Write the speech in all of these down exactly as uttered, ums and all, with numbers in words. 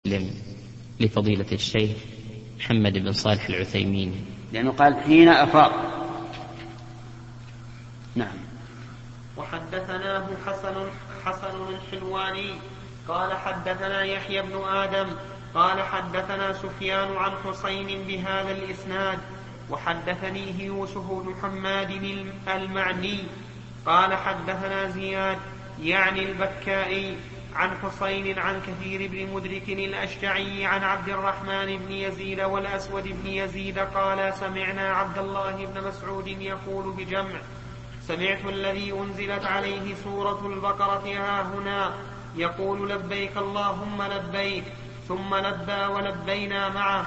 لفضيلة الشيخ محمد بن صالح العثيمين، لأنه قال حين أفاض. نعم. وحدثناه حسن حسن الحلواني قال حدثنا يحيى بن آدم قال حدثنا سفيان عن حسين بهذا الإسناد وحدثنيه يوسف بن حماد المعني قال حدثنا زياد يعني البكائي عن حسين عن كثير بن مدرك الأشجعي عن عبد الرحمن بن يزيد والأسود بن يزيد قال سمعنا عبد الله بن مسعود يقول بجمع سمعت الذي أنزلت عليه سورة البقرة ها هنا يقول لبيك اللهم لبيك ثم لبى ولبينا معه.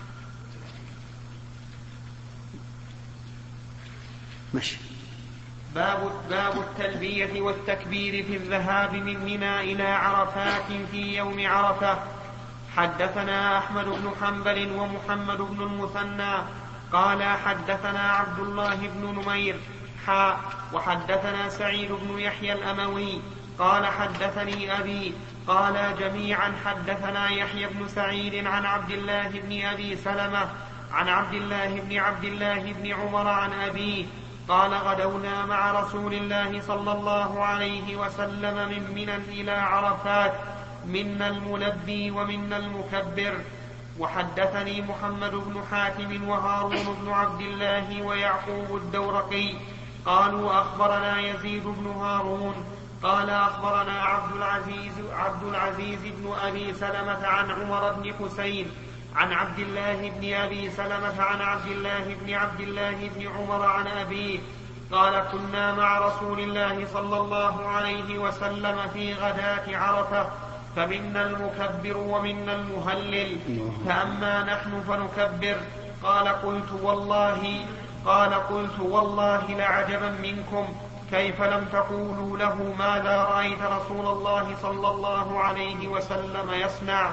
ماشي. باب, باب التلبية والتكبير في الذهاب من منى إلى عرفات في يوم عرفة. حدثنا أحمد بن حنبل ومحمد بن المثنى قال حدثنا عبد الله بن نمير حا وحدثنا سعيد بن يحيى الأموي قال حدثني أبي قال جميعا حدثنا يحيى بن سعيد عن عبد الله بن أبي سلمة عن عبد الله بن عبد الله بن عمر عن أبيه قال غدونا مع رسول الله صلى الله عليه وسلم من منى إلى عرفات منا الملبي ومنا المكبر. وحدثني محمد بن حاتم وهارون بن عبد الله ويعقوب الدورقي قالوا أخبرنا يزيد بن هارون قال أخبرنا عبد العزيز, عبد العزيز بن أبي سلمة عن عمر بن حسين عن عبد الله بن أبي سلمة عن عبد الله بن عبد الله بن عمر عن أبيه قال كنا مع رسول الله صلى الله عليه وسلم في غداة عرفة فمنا المكبر ومنا المهلل فأما نحن فنكبر قال قلت والله قال قلت والله لعجبا منكم كيف لم تقولوا له ماذا رأيت رسول الله صلى الله عليه وسلم يصنع.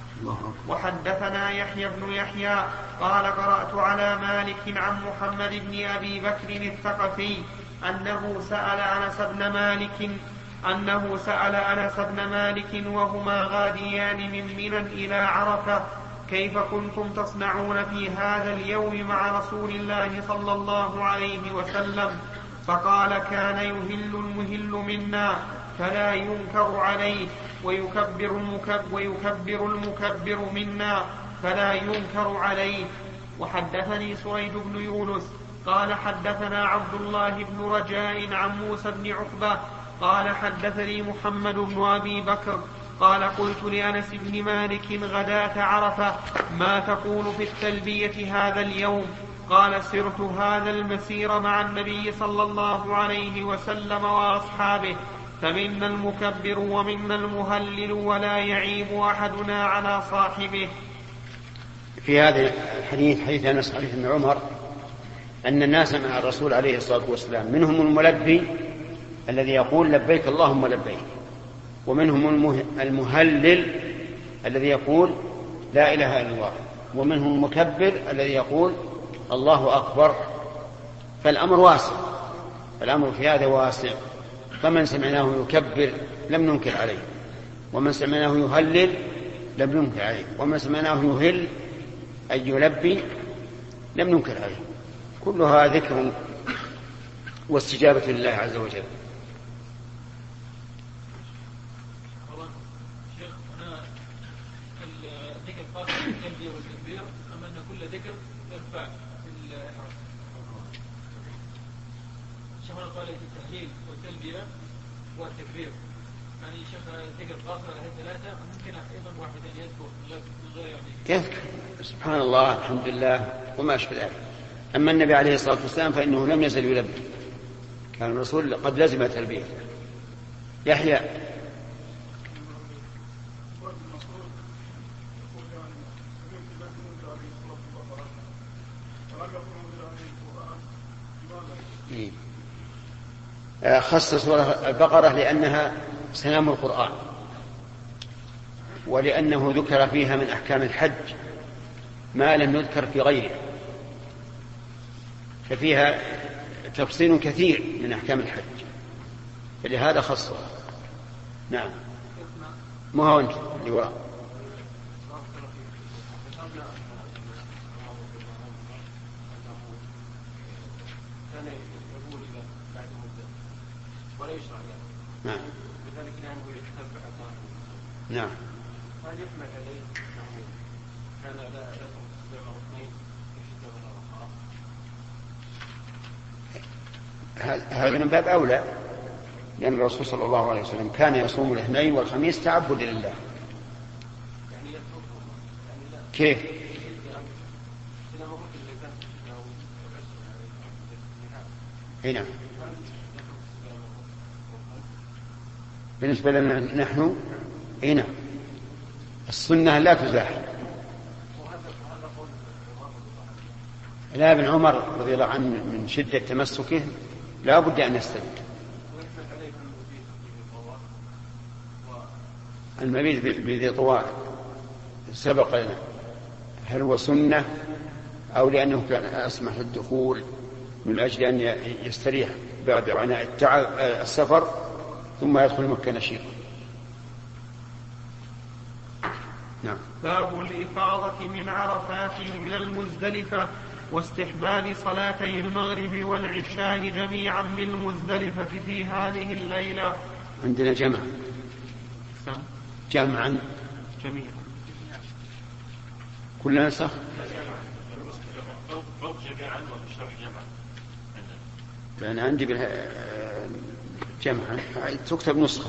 وحدثنا يحيى بن يحيى قال قرأت على مالك عن محمد بن أبي بكر الثقفي أنه سأل أنس بن مالك أنه سأل أنس بن مالك وهما غاديان من منى إلى عرفة كيف كنتم تصنعون في هذا اليوم مع رسول الله صلى الله عليه وسلم فقال كان يهل المهل منا فلا ينكر عليه ويكبر المكبر, ويكبر المكبر منا فلا ينكر عليه. وحدثني سويد بن يونس قال حدثنا عبد الله بن رجاء عن موسى بن عقبة قال حدثني محمد بن أبي بكر قال قلت لأنس بن مالك غداة عرفة ما تقول في التلبية هذا اليوم قال سرت هذا المسير مع النبي صلى الله عليه وسلم وأصحابه فمنا المكبر ومنا المهلل ولا يعيب أحدنا على صاحبه. في هذا الحديث حديث أنس حديث ابن عمر أن الناس مع الرسول عليه الصلاة والسلام منهم الملبي الذي يقول لبيك اللهم لبيك ومنهم المهلل الذي يقول لا إله إلا الله ومنهم المكبر الذي يقول الله أكبر. فالأمر واسع الأمر في هذا واسع فمن سمعناه يكبر لم ننكر عليه ومن سمعناه يهلل لم ننكر عليه ومن سمعناه يهل أي يلبي لم ننكر عليه. كلها ذكر واستجابة لله عز وجل. التلبية والتكبير أم أن كل ذكر يرفع في الإحرام؟ شيخنا قال في التهليل والتلبية والتكبير يعني شيخ ذكر قاصر على ثلاثة ممكن أيضا واحد أن يذكر غير يعني يذكر سبحان الله الحمد لله وما أشبه ذلك. أما النبي عليه الصلاة والسلام فإنه لم يزل يلبي كان الرسول قد لزم تلبية. يحيى خص سورة البقرة لأنها سلام القرآن ولأنه ذكر فيها من أحكام الحج ما لم يذكر في غيره ففيها تفصيل كثير من أحكام الحج فلهذا خصها. نعم ما هو أنت اللي وراء كان يقول إذا بعد مدة ولا يشرع له. نعم. لذلك لأنه يتبع أثاره. نعم. هل يحمل عليه أنه كان لا لكم تسبيع أو اثنين يشد ولا رخاء؟ هذا من باب أولى، لأن الرسول صلى الله عليه وسلم كان يصوم الاثنين والخميس تعبدا لله. يعني يتركه يعني لا. كيف؟ هنا بالنسبة لنا نحن هنا السنة لا تزاح. لا، ابن عمر رضي الله عنه من شدة تمسكه لا بد أن يستدل. المبيت بذي طوال سبق لنا، هل هو سنة أو لأنه كان أسمح الدخول من أجل أن يستريح بعد عناء التعب السفر ثم يدخل مكة نشيطا. نعم. باب الإفاضة من عرفات إلى المزدلفة واستحباب صلاتي المغرب والعشاء جميعا بالمزدلفة في هذه الليلة. عندنا جمع جمعا جميعا كلنا صح. فأنا عندي جمعا تكتب نسخة.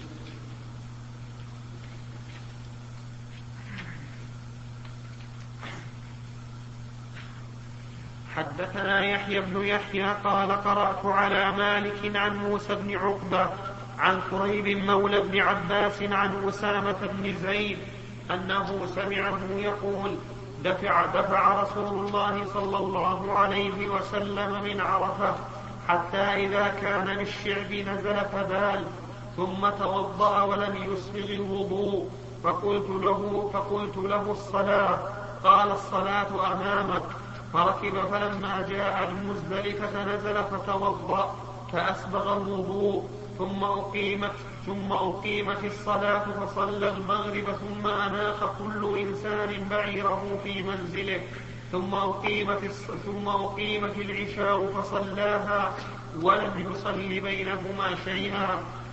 حدثنا يحيى بن يحيى قال قرأت على مالك عن موسى بن عقبة عن كريب مولى بن عباس عن أسامة بن زيد أنه سمعه يقول دفع, دفع رسول الله صلى الله عليه وسلم من عرفة حتى إذا كان بالشعب نزل فبال ثم توضأ ولم يسبغ الوضوء فقلت له, فقلت له الصلاة قال الصلاة أمامك فركب فلما جاء المزدلفة نزل فتوضأ فأسبغ الوضوء ثم أقيمت, ثم أقيمت الصلاة فصلى المغرب ثم أناخ كل إنسان بعيره في منزله ثم أقيمت, ثم أقيمت العشاء فصلاها ولم يصل بينهما شيئا.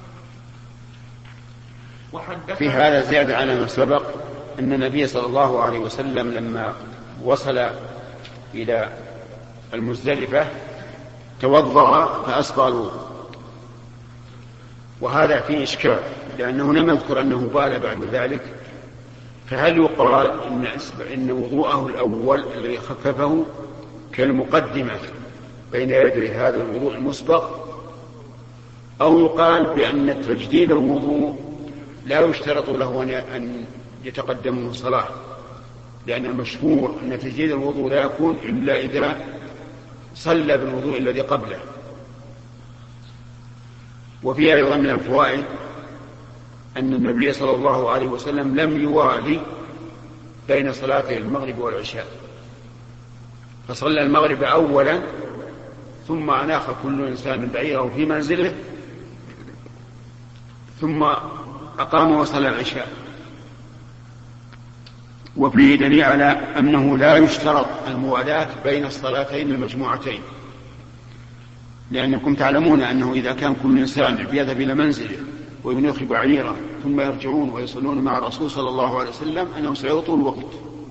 في هذا زيادة على ما سبق أن النبي صلى الله عليه وسلم لما وصل إلى المزدلفة توضأ فأسبغ الوضوء، وهذا فيه إشكال لأنه لم يذكر أنه بال بعد ذلك، فهل يقال إن, إن وضوءه الأول الذي خففه كالمقدمة بين يدي هذا الوضوء المسبق، أو يقال بأن تجديد الوضوء لا يشترط له أن يتقدمه صلاة، لأن المشهور أن تجديد الوضوء لا يكون إلا إذا صلى بالوضوء الذي قبله. وفي أيضا من الفوائد أن النبي صلى الله عليه وسلم لم يوالي بين صلاتي المغرب والعشاء، فصلى المغرب أولا ثم أناخ كل إنسان بعيره في منزله ثم أقام وصلى العشاء. وفيه دليل على أنه لا يشترط الموالاة بين الصلاتين المجموعتين، لأنكم تعلمون أنه إذا كان كل إنسان يذهب إلى منزله وينيخ بعيره ثم يرجعون ويصلون مع الرسول صلى الله عليه وسلم أنه سيطول الوقت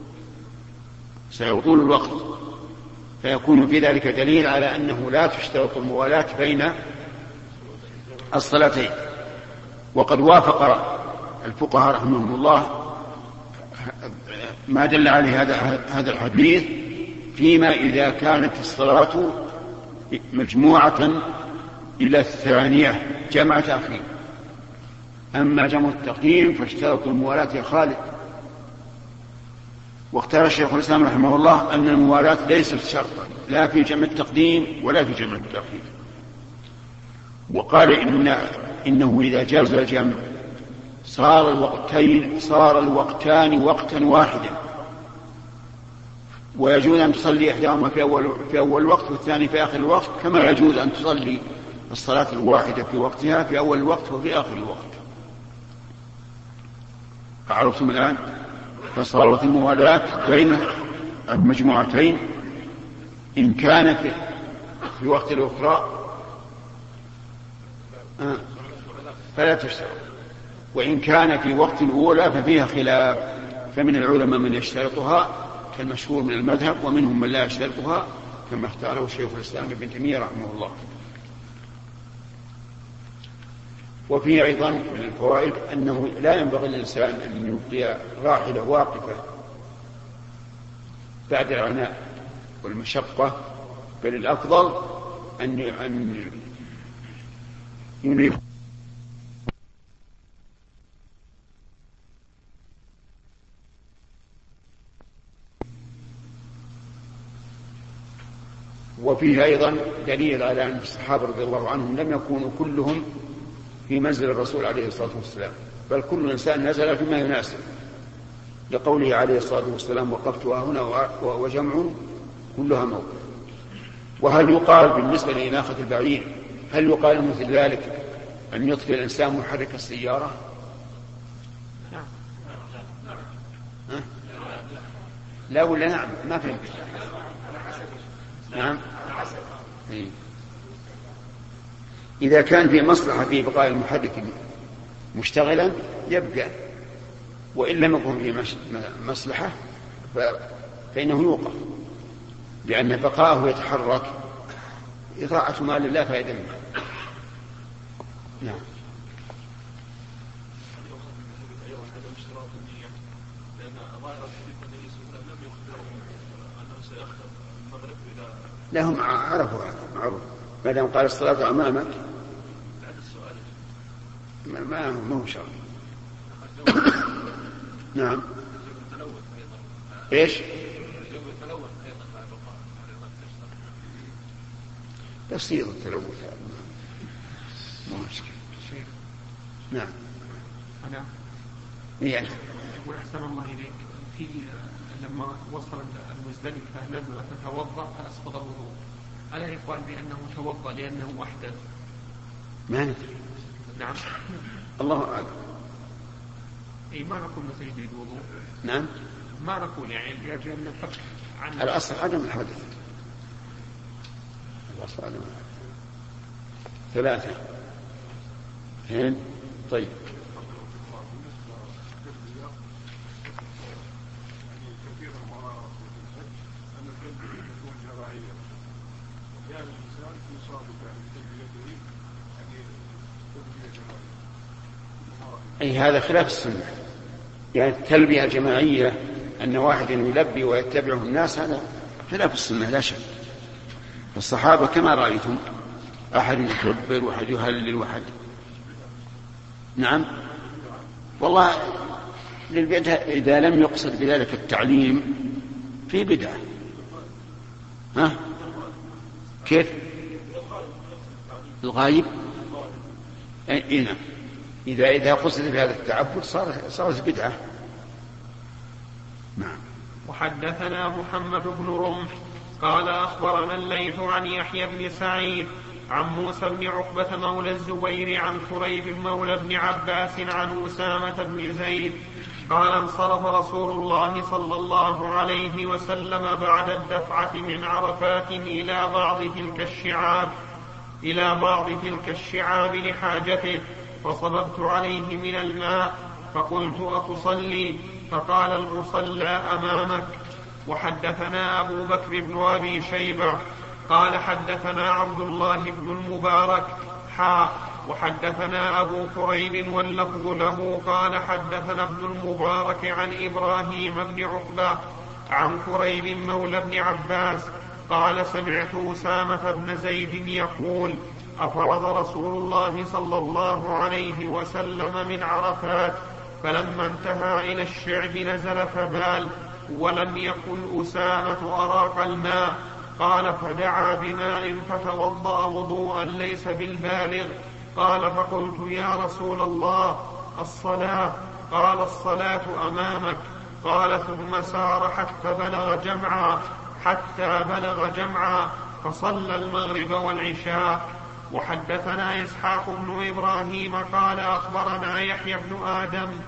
سيطول الوقت فيكون في ذلك دليل على أنه لا تشترط الموالاة بين الصلاتين. وقد وافق الفقهاء رحمهم الله ما دل عليه هذا هذا الحديث فيما إذا كانت الصلاة مجموعة إلى الثانية جمع تأخير. أما جمع التقديم فاشترط الموالاة يا خالد. واختار الشيخ الإسلام رحمه الله أن الموالاة ليست شرطا لا في جمع التقديم ولا في جمع التأخير، وقال إن إنه إذا جاز الجمع صار الوقتين صار الوقتان وقتا واحدا، ويجوز أن تصلي إحداهما في أول في أول وقت والثاني في آخر الوقت، كما يجوز أن تصلي الصلاة الواحدة في وقتها في أول الوقت وفي آخر الوقت. عرفتم الآن؟ فصارت الموالاة بين المجموعتين إن كانت في وقت الأخرى آه. فلا تشترط، وإن كان في وقت الأولى ففيها خلاف، فمن العلماء من يشترطها كالمشهور من المذهب، ومنهم من لا يشترطها كما اختاره شيخ الإسلام ابن تيمية رحمه الله. وفيه أيضا من الفوائد أنه لا ينبغي للإنسان أن يبقي راحلة واقفة بعد العناء والمشقة، بل الأفضل أن أن ينيب. وفيه أيضا دليل على أن الصحابة رضي الله عنهم لم يكونوا كلهم في منزل الرسول عليه الصلاة والسلام، بل كل إنسان نزل فيما يناسب، لقوله عليه الصلاة والسلام وقفتها هنا وجمع كلها موقف. وهل يقال بالنسبة لإناخة البعير، هل يقال مثل ذلك أن يطفئ الإنسان محرك السيارة؟ ها؟ لا ولا نعم؟ ما فهمت. نعم. إذا كان في مصلحة في بقاء المحرك مشتغلا يبقى، وإن لم يكن في مصلحة فإنه يوقف، لأن بقاءه يتحرك إضاعة مال لا فائدة منه. نعم. لهم عرفوا معروف، ما دام قال الصلاة أمامك ما ما هو شرط. نعم. إيش؟ بسيط التلوث، ما مشكلة. نعم. أنا يعني وأحسن الله إليك، في لما وصل المزدلفة نزل فتوضأ فأسقط الوضوء، ألا يقال بأنه توضأ لأنه أحدث؟ ما ندري. نعم. الله أعلم. أي ما نقول نسجد الوضوء. نعم. ما نقول يعني يجب أن نفك عن الأصل عدم الحدث. الأصل عدم الحدث. ثلاثة. اثنين. طيب. أي هذا خلاف السنة، يعني التلبية الجماعية أن واحد يلبي ويتبعه الناس هذا خلاف السنة لا شك. الصحابة كما رأيتم أحد يكبر وأحد يهلل وأحد. نعم. والله للبدعة إذا لم يقصد بذلك التعليم في بدعة. ها كيف الغايب؟ أي نعم. إذا إذا قصد بهذا التعبد صار صارت بدعة. نعم. وحدثنا محمد بن رمح قال أخبرنا الليث عن يحيى بن سعيد عن موسى بن عقبة مولى الزبير عن كريب مولى بن عباس عن أسامة بن زيد قال انصرف رسول الله صلى الله عليه وسلم بعد الدفعة من عرفات إلى بعض تلك الشعاب إلى بعض تلك الشعاب لحاجته، فصببت عليه من الماء فقلت أتصلي؟ فقال المصلى أمامك. وحدثنا أبو بكر بن أبي شيبة قال حدثنا عبد الله بن المبارك حا وحدثنا أبو كريب واللفظ له قال حدثنا ابن المبارك عن إبراهيم بن عقبة عن كريب مولى بن عباس قال سمعت أسامة بن زيد يقول أفرض رسول الله صلى الله عليه وسلم من عرفات، فلما انتهى إلى الشعب نزل فبال، ولم يقل أسامة أراق الماء، قال فدعا بماء فتوضأ وضوءا ليس بالبالغ. قال فقلت يا رسول الله الصلاة؟ قال الصلاة أمامك. قال ثم سار حتى بلغ جمعا حتى بلغ جمعا فصلى المغرب والعشاء. وحدثنا إسحاق بن إبراهيم قال أخبرنا يحيى بن آدم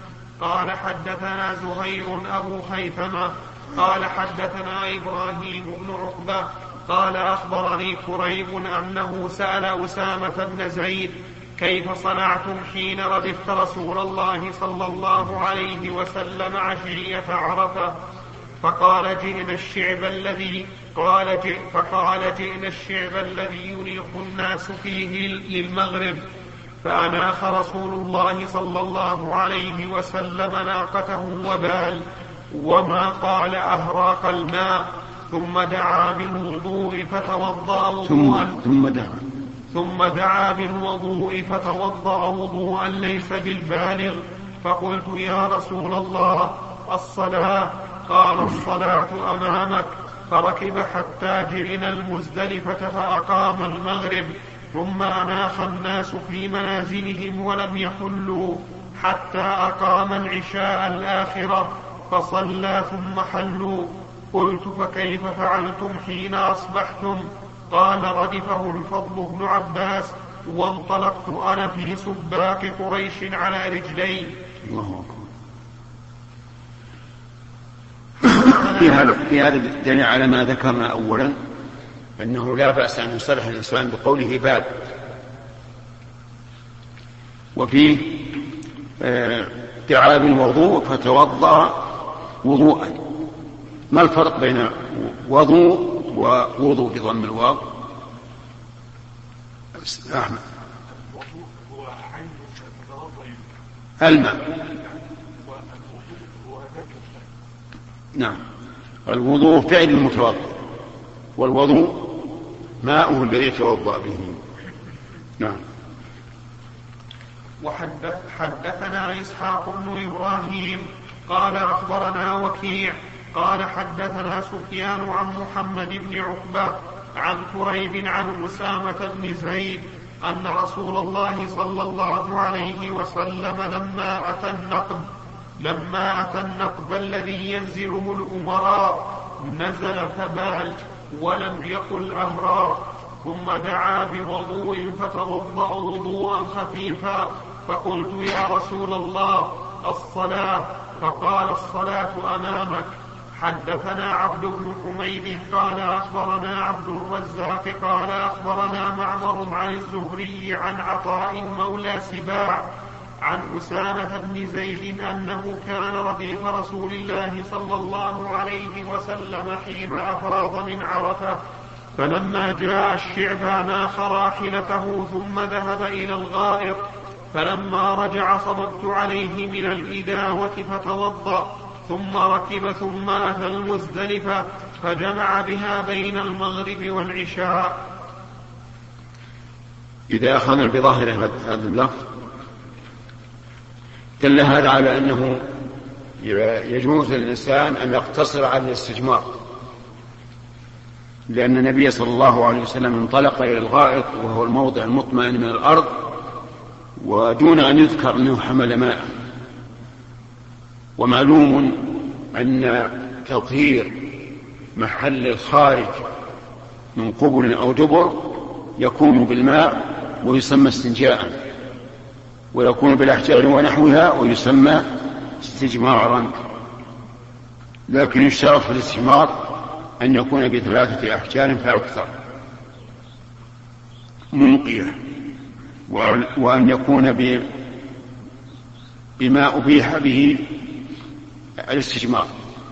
قال حدثنا زهير أبو خيثمة قال حدثنا إبراهيم بن عقبة قال أخبرني كريب أنه سأل أسامة بن زيد كيف صنعتم حين ردفت رسول الله صلى الله عليه وسلم عشية عرفة؟ فقال جئنا الشعب الذي قال جئ فقال جئنا الشعب الذي يريق الناس فيه للمغرب، فأناخ رسول الله صلى الله عليه وسلم ناقته وبال، وما قال أهراق الماء، ثم دعا بالوضوء فتوضأ وضوءا ثم دعا ثم دعا بالوضوء فتوضأ وضوءا ليس بالبالغ. فقلت يا رسول الله الصلاة؟ قال الصلاة أمامك. فركب حتى جئنا المزدلفة فأقام المغرب، ثم أناخ الناس في منازلهم ولم يحلوا حتى أقام العشاء الآخرة فصلى ثم حلوا. قلت فكيف فعلتم حين أصبحتم؟ قال ردفه الفضل بن عباس وانطلقت أنا في سباق قريش على رجلي. الله أكبر. في هذا في هذا الدليل على ما ذكرنا أولا أنه لا بأس أن يصرح الإنسان بقوله بال، وفيه دعا بالوضوء فتوضأ وضوءا. ما الفرق بين وضوء ووضوء بضم الواو؟ أحمد. الماء. نعم، الوضوء فعل المتوضأ، والوضوء ماؤه الذي يتوضأ به. نعم. وحدثنا إسحاق بن إبراهيم قال أخبرنا وكيع قال حدثنا سفيان عن محمد بن عقبة عن كريب عن أسامة بن زيد أن رسول الله صلى الله عليه وسلم لما أتى النقب لما أتى النقب الذي ينزله الأمراء نزل فبال ولم يقل أمرا، ثم دعا بوضوء فتوضأ وضوءا خفيفا. فقلت يا رسول الله الصلاة؟ فقال الصلاة أمامك. حدثنا عبد بن حميد قال أخبرنا عبد الرزاق قال أخبرنا معمر عن الزهري عن عطاء مولى سباع عن أسامة بن زيد أنه كان رديف رسول الله صلى الله عليه وسلم حين أفاض من عرفة، فلما جاء الشعب ناخ راحلته ثم ذهب إلى الغائط، فلما رجع صببت عليه من الإداوة فتوضأ، ثم ركب ثم أتى المزدلفة فجمع بها بين المغرب والعشاء. إذا أخذنا بظاهر هذا اللفظ دل هذا على أنه يجوز للإنسان أن يقتصر على الاستجمار، لأن النبي صلى الله عليه وسلم انطلق إلى الغائط وهو الموضع المطمئن من الأرض ودون أن يذكر أنه حمل ماء. ومعلوم أن تطهير محل الخارج من قبل أو دبر يكون بالماء ويسمى استنجاء، ويكون بالأحجار ونحوها ويسمى استجمارا، لكن يشترط في الاستجمار أن يكون بثلاثة أحجار فأكثر منقية، وأن يكون بما أبيح به الاستجمار.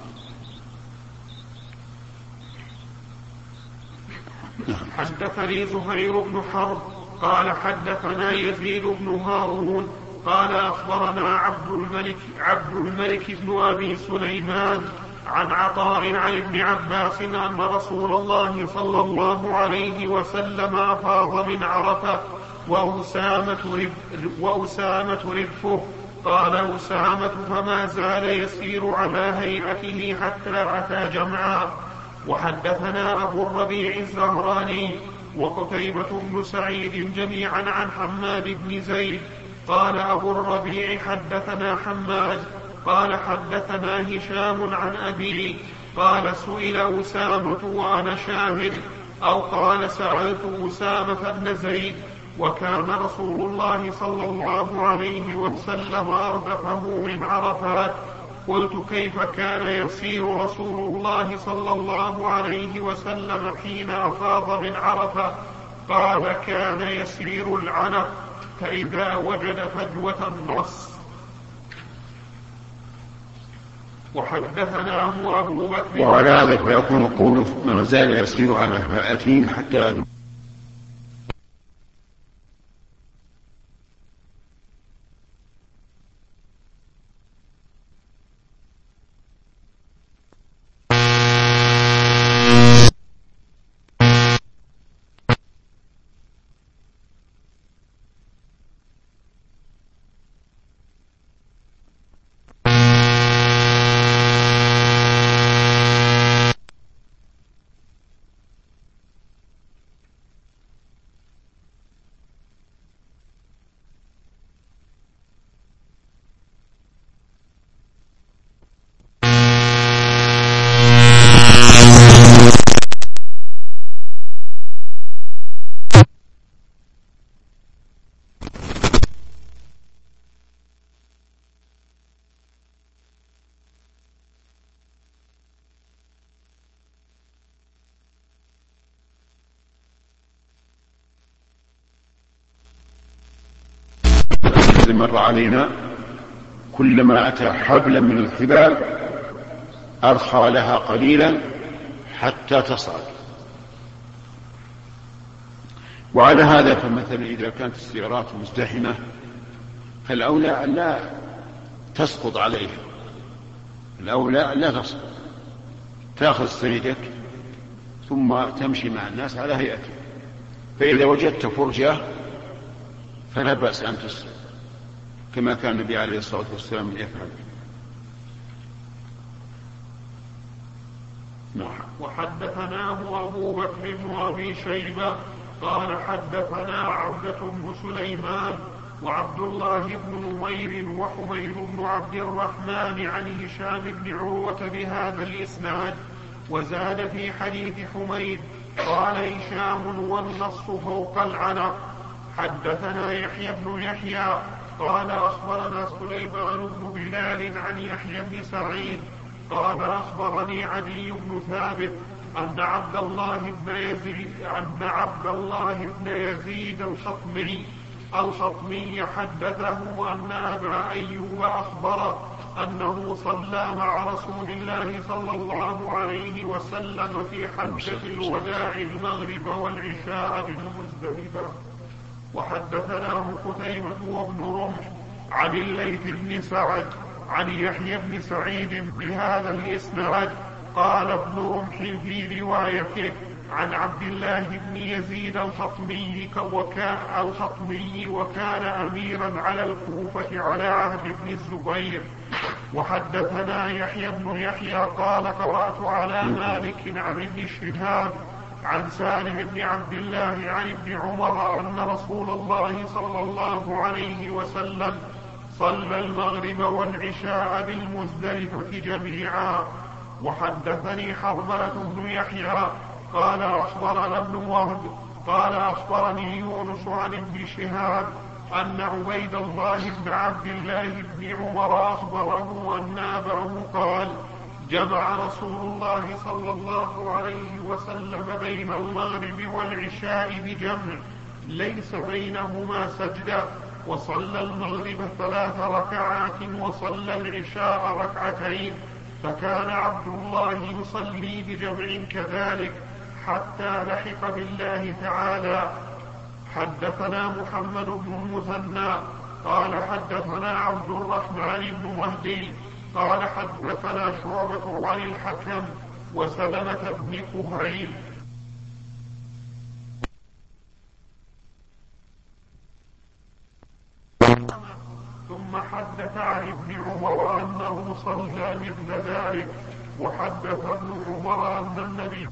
حدثني زهير بن حرب قال حدثنا يزيد بن هارون قال أخبرنا عبد الملك عبد الملك بن أبي سليمان عن عطاء عن ابن عباس أن رسول الله صلى الله عليه وسلم أفاض من عرفة وأسامة وأسامة رفه. قال أسامة فما زال يسير على هيئته حتى أتى جمعا. وحدثنا أبو الربيع الزهراني وقتيبة بن سعيد جميعا عن حماد بن زيد قال أبو الربيع حدثنا حماد قال حدثنا هشام عن أبيه قال سئل أسامة وأنا شاهد، أو قال سألت أسامة بن زيد وكان رسول الله صلى الله عليه وسلم أردفه من عرفات. قلت كيف كان يسير رسول الله صلى الله عليه وسلم حين أفاض من عرفة؟ قال كان يسير العنق فإذا وجد فجوة نص. وحدثناه أبو بكر. وعلى هذا فيكون قوله ما زال يسير على فأتين حتى مر علينا كلما أتى حبلا من الحبال أرخى لها قليلا حتى تصعد. وعلى هذا فمثلا إذا كانت السيارات مزدحمة فالأولى أن لا تسقط عليها، الأولى أن لا تسقط، تأخذ سريدك ثم تمشي مع الناس على هيئتك. فإذا وجدت فرجة فلا بأس أن تسقط كما كان النبي عليه الصلاة والسلام يفعل. نعم. وحدثناه أبو بكر بن أبي شيبة قال حدثنا عبدة بن سليمان وعبد الله بن نمير وحميد بن عبد الرحمن عن هشام بن عروة بهذا الإسناد، وزاد في حديث حميد قال هشام والنص فوق العنق. حدثنا يحيى بن يحيى قال أخبرنا سليمان بن بلال عن يحيى بن سعيد قال أخبرني علي بن ثابت أن عبد الله بن يزيد أن عبد الله بن يزيد الخطمي الخطمي حدثه أن أبا أيوب أخبره أنه صلى مع رسول الله صلى الله عليه وسلم في حجة الوداع المغرب والعشاء بالمزدلفة. وحدثناه قتيبة وابن رمح عن الليث بن سعد عن يحيى بن سعيد بهذا الإسناد. قال ابن رمح في روايته عن عبد الله بن يزيد الخطمي وكان الخطمي وكان أميرا على الكوفة على عهد ابن الزبير. وحدثنا يحيى بن يحيى قال قرأت على مالك عن ابن شهاب عن سالم بن عبد الله عن ابن عمر أن رسول الله صلى الله عليه وسلم صلى المغرب والعشاء بالمزدلفة جميعا. وحدثني حرملة بن يحيى قال أخبرنا ابن وهب قال أخبرني يونس عن ابن شهاب أن عبيد الله بن عبد الله بن عمر أخبره أن أباه قال جمع رسول الله صلى الله عليه وسلم بين المغرب والعشاء بجمع ليس بينهما سجدة، وصلى المغرب ثلاث ركعات وصلى العشاء ركعتين، فكان عبد الله يصلي بجمع كذلك حتى لحق بالله تعالى. حدثنا محمد بن المثنى قال حدثنا عبد الرحمن بن مهدي قال حدثنا شعبة عن الحكم وسلمة بن كهيل. ثم حدث عن ابن عمر أنه صلى مثل ذلك. وحدث ابن عمر أن النبي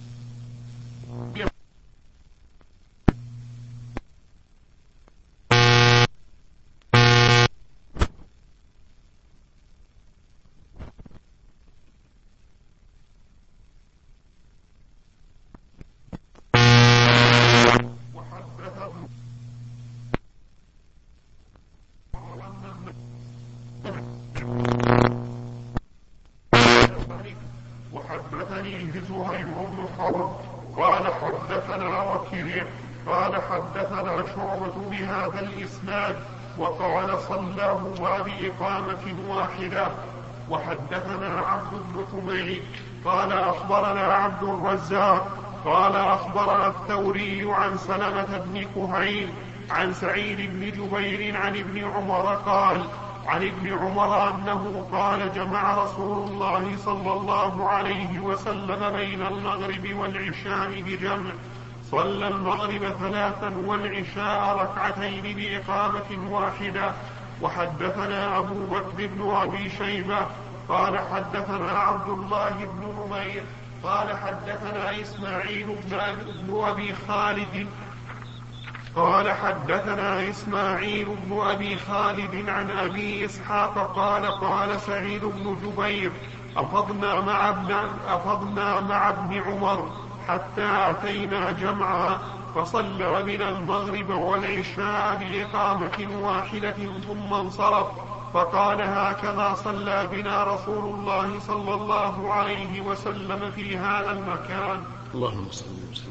حدثني زهير بن حرب قال حدثنا وكيع قال حدثنا شعبة بهذا الإسناد وقال صلاهما بإقامة واحدة. وحدثنا عبد بن حميد قال أخبرنا عبد الرزاق قال أخبرنا الثوري عن سلمة بن كهيل عن سعيد بن جبير عن ابن عمر قال عن ابن عمر أنه قال جمع رسول الله صلى الله عليه وسلم بين المغرب والعشاء بجمع صلى المغرب ثلاثا والعشاء ركعتين بإقامة واحدة. وحدثنا أبو بكر بن أبي شيبة قال حدثنا عبد الله بن نمير قال حدثنا إسماعيل بن أبي خالد قال حدثنا إسماعيل بن أبي خالد عن أبي إسحاق قال قال سعيد بن جبير أفضنا مع ابن, أفضنا مع ابن عمر حتى أتينا جمعا فصلى بنا المغرب والعشاء بإقامة واحدة ثم انصرف فقال هكذا صلى بنا رسول الله صلى الله عليه وسلم في هذا المكان. اللهم صل وسلم.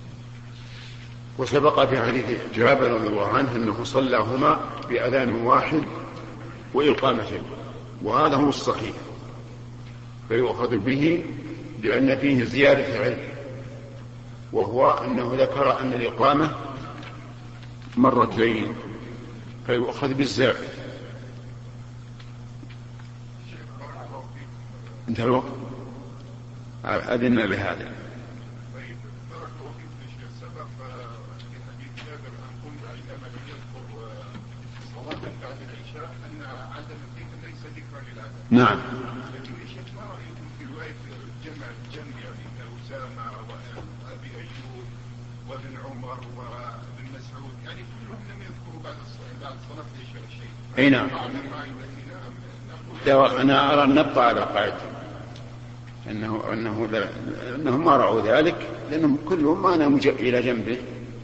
وسبق في حديث جابر رضي الله عنه أنه صلىهما بأذان واحد وإقامتين، وهذا هو الصحيح فيؤخذ به لأن فيه زيادة علم، وهو أنه ذكر أن الإقامة مرتين فيؤخذ بالزائد. انتهى الوقت، أذن بهذا. نعم. في رواية جمع الجمع يعني أسامة وأبي أيوب وابن عمر وابن مسعود يعني كلهم لم يذكروا بعد بعد صلاة العشاء شيء. أي نعم. أنا أرى أن نبقى على قاعدة أنه أنه أنهم ما رأوا ذلك لأنهم كلهم ما ناموا إلى جنبه.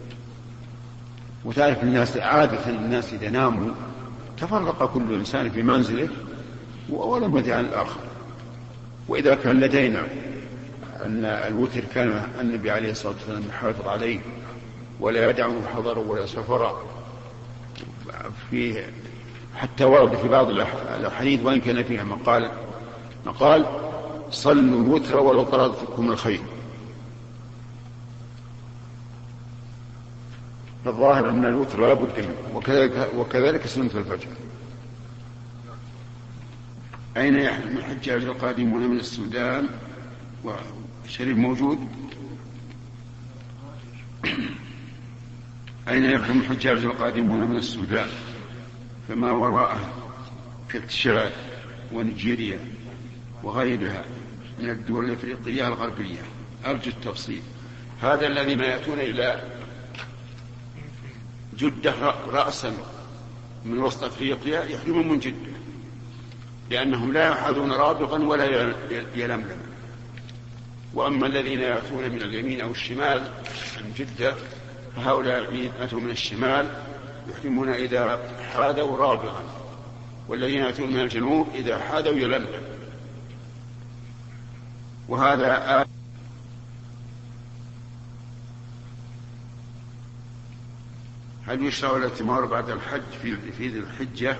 وتعرف الناس عادة الناس إذا ناموا تفرق كل إنسان في منزله ولم يدع عن الآخر. وإذا كان لدينا أن الوتر كان النبي عليه الصلاة والسلام يحافظ عليه ولا يدعه حضر ولا سفر فيه، حتى ورد في بعض الحديث وإن كان فيها مقال مقال صلوا الوتر ولو طردتكم الخير. فالظاهر أن الوتر لا بد منه، وكذلك, وكذلك سنة الفجر. أين يحرم الحجاج القادمون من السودان؟ والشريف موجود. أين يحرم الحجاج القادمون من السودان فما وراءه في التشاد ونيجيريا وغيرها من الدول الأفريقية الغربية؟ أرجو التفصيل. هذا الذين يأتون إلى جدة رأسا من وسط أفريقيا يحرمون من جدة، لأنهم لا يحاذون رابغا ولا يلملم. وأما الذين يأتون من اليمين أو الشمال من جدة فهؤلاء يأتون من الشمال يحرمون إذا حاذوا رابغا، والذين يأتون من الجنوب إذا حاذوا يلملم. وهذا هل يشرع الاعتمار بعد الحج في ذي الحجة؟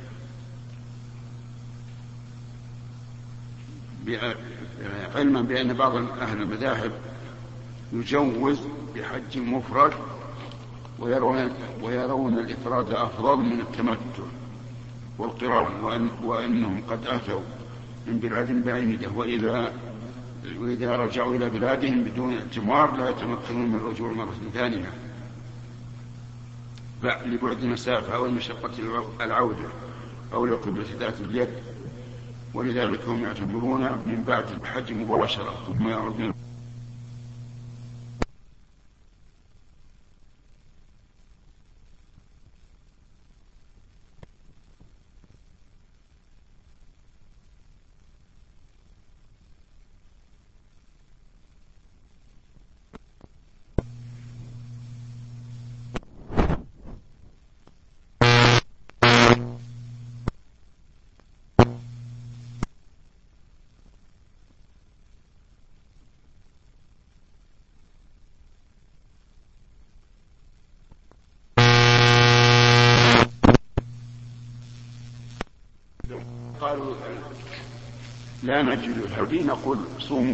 علما بأن بعض أهل المذاهب يجوز بحج مفرد ويرون, ويرون الإفراد أفضل من التمتع والقران، وأن وأنهم قد أتوا من بلاد بعيدة وإذا, وإذا رجعوا إلى بلادهم بدون اعتمار لا يتمكنون من الرجوع مرة ثانية لبعد المسافة أو المشقة العودة أو لقبلة ذات اليد، ولذلك هم يعتبرون من بعد الحج مباشرة ثم يعودون. لا نجد الهدي نقول صوموا.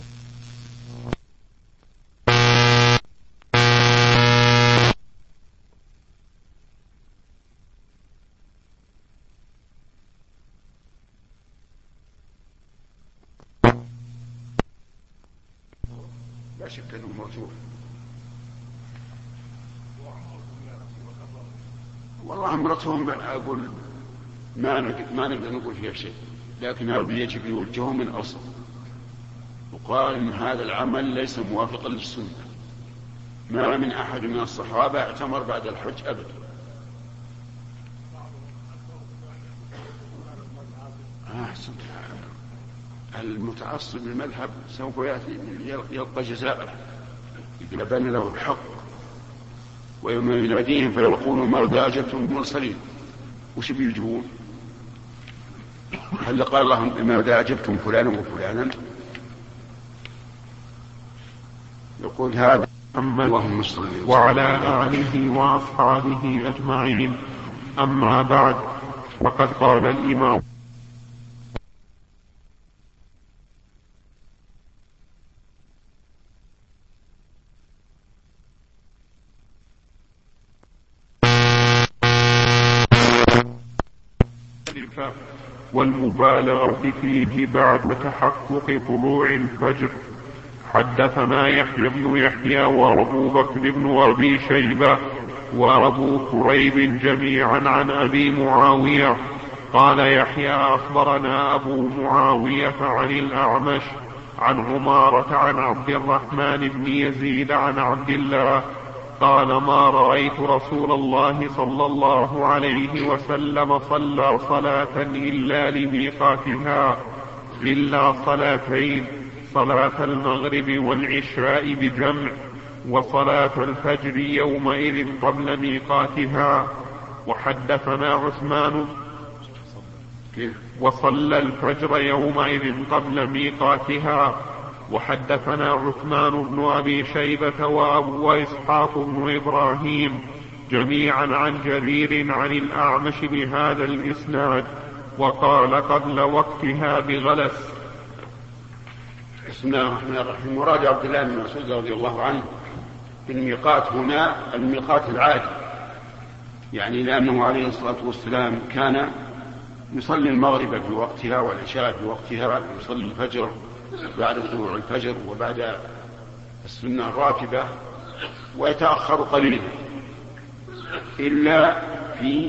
لا شك أنه مرجوح. والله أمرتهم أقول ما ما نقدر نقول فيها شيء، لكن هذا يجب يوجهه من أصل، وقال إن هذا العمل ليس موافقا للسنة. ما من أحد من الصحابة اعتمر بعد الحج أبدا. أحسن. المتعصب للمذهب سوف يأتي يلقى جزاءه إذا بان له الحق، ويوم يناديهم فيقولوا ماذا أجبتم المرسلين. وش بيجبون؟ هل قال الله ماذا أجبتم فلانا وفلانا؟ يقول هذا أما اللهم صل وسلم وعلى آله وأصحابه أجمعين. أما بعد، وقد قال الإمام والمبالغة فيه بعد تحقق طلوع الفجر. حدثنا يحيى بن يحيى وأبو بكر بن أبي شيبة وأبو كريب جميعا عن أبي معاوية قال يحيى أخبرنا أبو معاوية عن الأعمش عن عمارة عن عبد الرحمن بن يزيد عن عبد الله قال ما رأيت رسول الله صلى الله عليه وسلم صلى صلاة إلا لميقاتها إلا صلاتين، صلاة المغرب والعشاء بجمع، وصلاة الفجر يومئذ قبل ميقاتها. وحدثنا عثمان وصلى الفجر يومئذ قبل ميقاتها. وحدثنا عثمان بن أبي شيبة وأبو إسحاق بن إبراهيم جميعا عن جرير عن الأعمش بهذا الإسناد، وقال قبل وقتها بغلس. بسم الله الرحمن الرحيم. مراد عبد الله بن مسعود رضي الله عنه بالميقات هنا الميقات العادي، يعني لأنه عليه الصلاة والسلام كان يصلي المغرب في وقتها والعشاء في وقتها، يصلي الفجر بعد طلوع الفجر وبعد السنة الراتبة، ويتأخر قليلا إلا في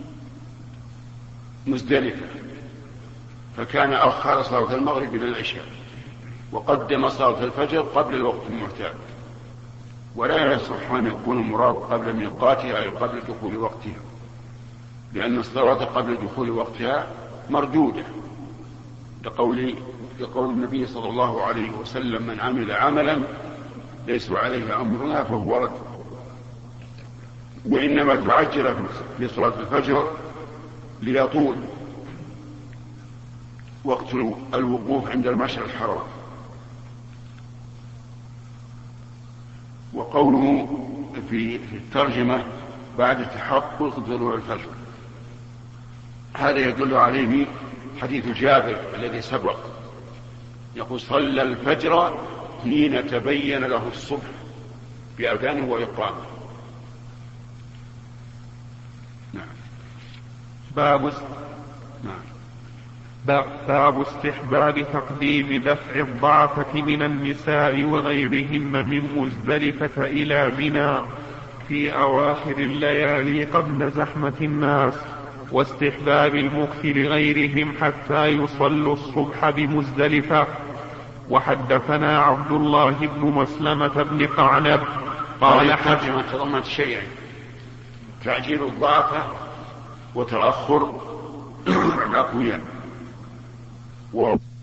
مزدلفة، فكان أخر صلاة المغرب إلى العشاء وقدم صلاة الفجر قبل الوقت المعتاد. ولا يصح أن يكون المراد قبل ميقاتها أي قبل دخول وقتها، لأن الصلاة قبل دخول وقتها مردودة، لقول لقول النبي صلى الله عليه وسلم من عمل عملا ليس عليه أمرنا فهو رد. وإنما تعجل في صلاة الفجر ليطول وقت الوقوف عند المشعر الحرام. وقوله في الترجمة بعد تحقق طلوع الفجر، هذا يدل عليه حديث جابر الذي سبق، يقول صلى الفجر حين تبين له الصبح بأذانه وإقامه. نعم. باب نعم. باب استحباب تقديم دفع الضعفة من النساء وغيرهن من مزدلفة إلى منى في أواخر الليالي قبل زحمة الناس، واستحباب المكث لغيرهم حتى يصلوا الصبح بمزدلفة. وحدثنا عبد الله بن مسلمة بن قعنب قال حجم تضمنت شيئين: تعجيل الضعفة وتأخر الأقوياء.